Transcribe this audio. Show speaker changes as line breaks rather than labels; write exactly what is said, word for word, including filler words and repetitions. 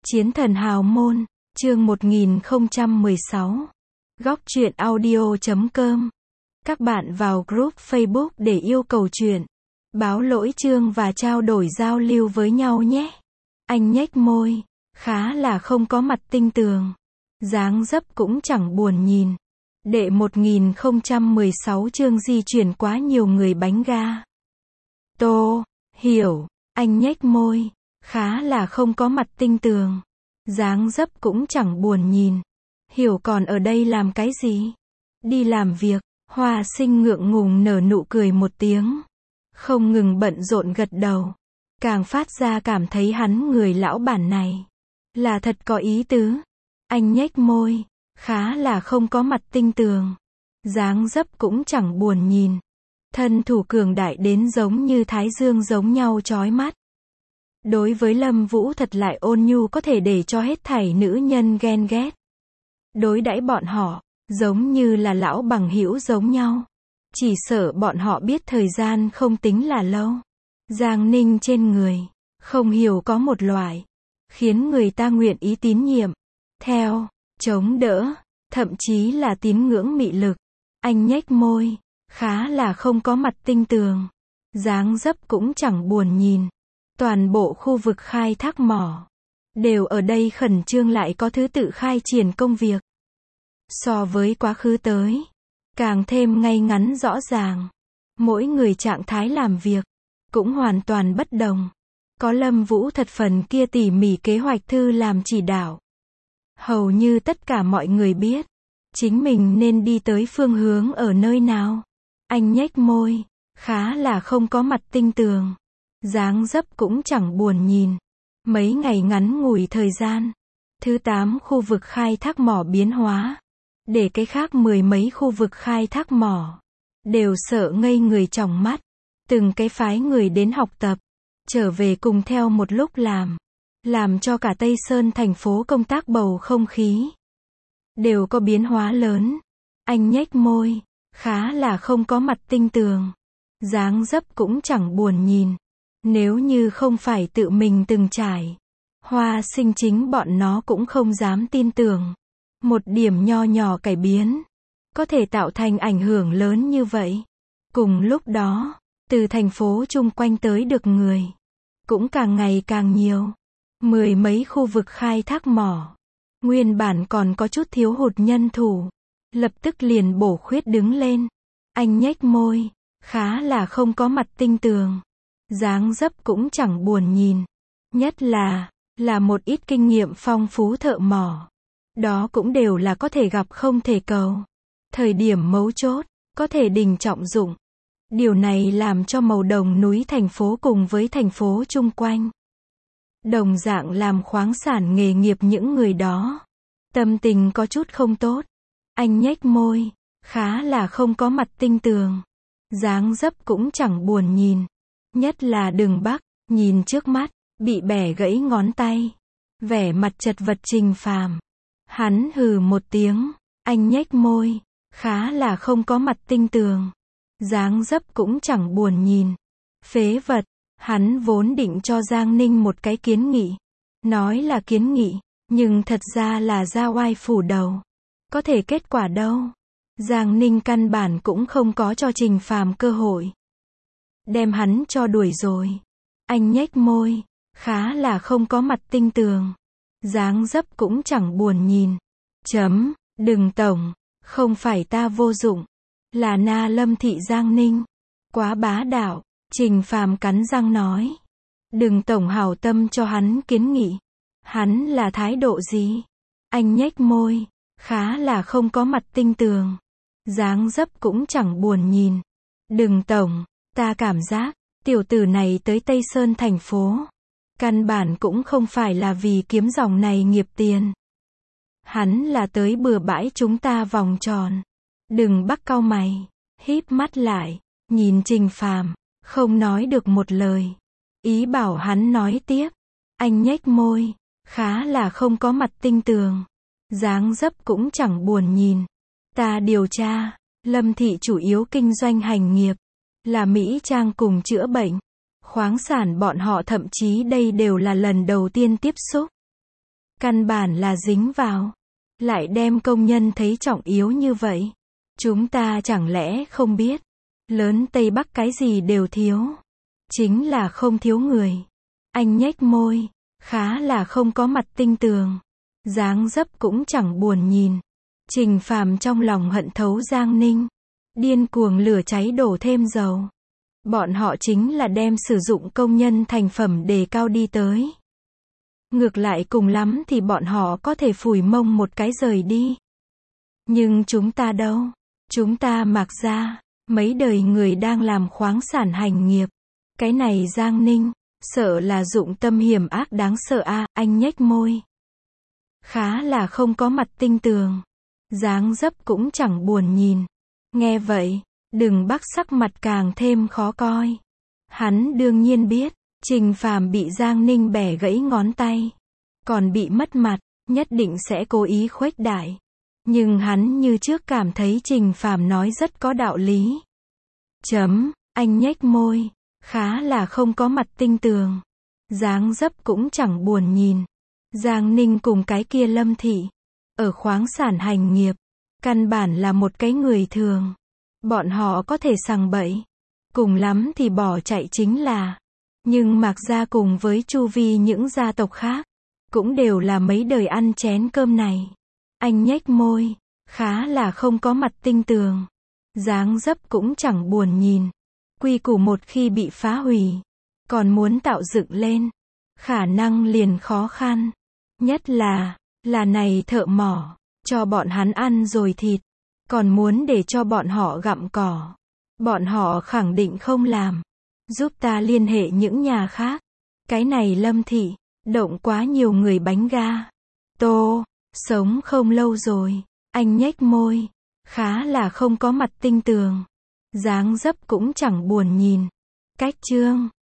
Chiến thần hào môn, chương một nghìn không trăm mười sáu. Góc truyện audio chấm com. Các bạn vào group Facebook để yêu cầu truyện, báo lỗi chương và trao đổi giao lưu với nhau nhé. Anh nhếch môi, khá là không có mặt tinh tường. Dáng dấp cũng chẳng buồn nhìn. Đệ một nghìn không trăm mười sáu chương di chuyển quá nhiều người bánh ga. Tô, hiểu, anh nhếch môi, khá là không có mặt tinh tường. Dáng dấp cũng chẳng buồn nhìn. Hiểu còn ở đây làm cái gì? Đi làm việc. Hoa Sinh ngượng ngùng nở nụ cười một tiếng. Không ngừng bận rộn gật đầu. Càng phát ra cảm thấy hắn người lão bản này là thật có ý tứ. Anh nhếch môi, khá là không có mặt tinh tường. Dáng dấp cũng chẳng buồn nhìn. Thân thủ cường đại đến giống như thái dương giống nhau chói mắt. Đối với Lâm Vũ thật lại ôn nhu có thể để cho hết thảy nữ nhân ghen ghét. Đối đãi bọn họ, giống như là lão bằng hữu giống nhau. Chỉ sợ bọn họ biết thời gian không tính là lâu. Giang Ninh trên người, không hiểu có một loại, khiến người ta nguyện ý tín nhiệm, theo, chống đỡ, thậm chí là tín ngưỡng mị lực. Anh nhếch môi, khá là không có mặt tinh tường. Dáng dấp cũng chẳng buồn nhìn. Toàn bộ khu vực khai thác mỏ đều ở đây khẩn trương lại có thứ tự khai triển công việc. So với quá khứ tới, càng thêm ngay ngắn rõ ràng. Mỗi người trạng thái làm việc cũng hoàn toàn bất đồng. Có Lâm Vũ thật phần kia tỉ mỉ kế hoạch thư làm chỉ đạo. Hầu như tất cả mọi người biết chính mình nên đi tới phương hướng ở nơi nào. Anh nhếch môi, khá là không có mặt tinh tường. Dáng dấp cũng chẳng buồn nhìn. Mấy ngày ngắn ngủi thời gian, thứ tám khu vực khai thác mỏ biến hóa, để cái khác mười mấy khu vực khai thác mỏ đều sợ ngây người tròng mắt. Từng cái phái người đến học tập, trở về cùng theo một lúc làm, làm cho cả Tây Sơn thành phố công tác bầu không khí đều có biến hóa lớn. Anh nhếch môi, khá là không có mặt tinh tường. Dáng dấp cũng chẳng buồn nhìn. Nếu như không phải tự mình từng trải, Hoa Sinh chính bọn nó cũng không dám tin tưởng. Một điểm nho nhỏ cải biến có thể tạo thành ảnh hưởng lớn như vậy. Cùng lúc đó, từ thành phố chung quanh tới được người cũng càng ngày càng nhiều. Mười mấy khu vực khai thác mỏ, nguyên bản còn có chút thiếu hụt nhân thủ, lập tức liền bổ khuyết đứng lên. Anh nhếch môi, khá là không có mặt tinh tường. Dáng dấp cũng chẳng buồn nhìn. Nhất là, là một ít kinh nghiệm phong phú thợ mỏ. Đó cũng đều là có thể gặp không thể cầu. Thời điểm mấu chốt, có thể đình trọng dụng. Điều này làm cho màu đồng núi thành phố cùng với thành phố chung quanh đồng dạng làm khoáng sản nghề nghiệp những người đó tâm tình có chút không tốt. Anh nhếch môi, khá là không có mặt tinh tường. Dáng dấp cũng chẳng buồn nhìn. Nhất là Đường Bắc, nhìn trước mắt, bị bẻ gãy ngón tay, vẻ mặt chật vật Trình Phàm. Hắn hừ một tiếng, anh nhếch môi, khá là không có mặt tinh tường. Dáng dấp cũng chẳng buồn nhìn. Phế vật, hắn vốn định cho Giang Ninh một cái kiến nghị. Nói là kiến nghị, nhưng thật ra là ra oai phủ đầu. Có thể kết quả đâu. Giang Ninh căn bản cũng không có cho Trình Phàm cơ hội. Đem hắn cho đuổi rồi. Anh nhếch môi, khá là không có mặt tinh tường. Dáng dấp cũng chẳng buồn nhìn. Chấm, đừng tổng, không phải ta vô dụng, là na Lâm thị Giang Ninh quá bá đạo. Trình Phàm cắn răng nói. Đừng tổng hảo tâm cho hắn kiến nghị. Hắn là thái độ gì? Anh nhếch môi, khá là không có mặt tinh tường. Dáng dấp cũng chẳng buồn nhìn. Đừng tổng, ta cảm giác, tiểu tử này tới Tây Sơn thành phố, căn bản cũng không phải là vì kiếm dòng này nghiệp tiền. Hắn là tới bừa bãi chúng ta vòng tròn. Đừng Bắc cau mày, híp mắt lại, nhìn Trình Phàm, không nói được một lời. Ý bảo hắn nói tiếp. Anh nhếch môi, khá là không có mặt tinh tường. Dáng dấp cũng chẳng buồn nhìn. Ta điều tra, Lâm thị chủ yếu kinh doanh hành nghiệp là mỹ trang cùng chữa bệnh. Khoáng sản bọn họ thậm chí đây đều là lần đầu tiên tiếp xúc. căn bản là dính vào. Lại đem công nhân thấy trọng yếu như vậy. Chúng ta chẳng lẽ không biết, lớn Tây Bắc cái gì đều thiếu. Chính là không thiếu người. Anh nhếch môi, khá là không có mặt tinh tường. Dáng dấp cũng chẳng buồn nhìn. Trình Phàm trong lòng hận thấu Giang Ninh. Điên cuồng lửa cháy đổ thêm dầu. Bọn họ chính là đem sử dụng công nhân thành phẩm đề cao đi tới. Ngược lại cùng lắm thì bọn họ có thể phủi mông một cái rời đi. Nhưng chúng ta đâu? Chúng ta Mạc gia, mấy đời người đang làm khoáng sản hành nghiệp. Cái này Giang Ninh, sợ là dụng tâm hiểm ác đáng sợ a. À, anh nhếch môi. Khá là không có mặt tinh tường. Dáng dấp cũng chẳng buồn nhìn. Nghe vậy, Đừng Bắc sắc mặt càng thêm khó coi. Hắn đương nhiên biết, Trình Phàm bị Giang Ninh bẻ gãy ngón tay, còn bị mất mặt, nhất định sẽ cố ý khuếch đại. Nhưng hắn như trước cảm thấy Trình Phàm nói rất có đạo lý. Chấm, anh nhếch môi, khá là không có mặt tinh tường. Dáng dấp cũng chẳng buồn nhìn. Giang Ninh cùng cái kia Lâm Thị, ở khoáng sản hành nghiệp, căn bản là một cái người thường. Bọn họ có thể sằng bậy, cùng lắm thì bỏ chạy chính là. Nhưng Mạc gia cùng với chu vi những gia tộc khác, cũng đều là mấy đời ăn chén cơm này. Anh nhếch môi, khá là không có mặt tinh tường. Dáng dấp cũng chẳng buồn nhìn. Quy củ một khi bị phá hủy, còn muốn tạo dựng lên, khả năng liền khó khăn. Nhất là, là này thợ mỏ, cho bọn hắn ăn rồi thịt, còn muốn để cho bọn họ gặm cỏ. Bọn họ khẳng định không làm. Giúp ta liên hệ những nhà khác. Cái này Lâm Thị, động quá nhiều người bánh ga. Tô, sống không lâu rồi. Anh nhếch môi, khá là không có mặt tinh tường. Dáng dấp cũng chẳng buồn nhìn. Cách chương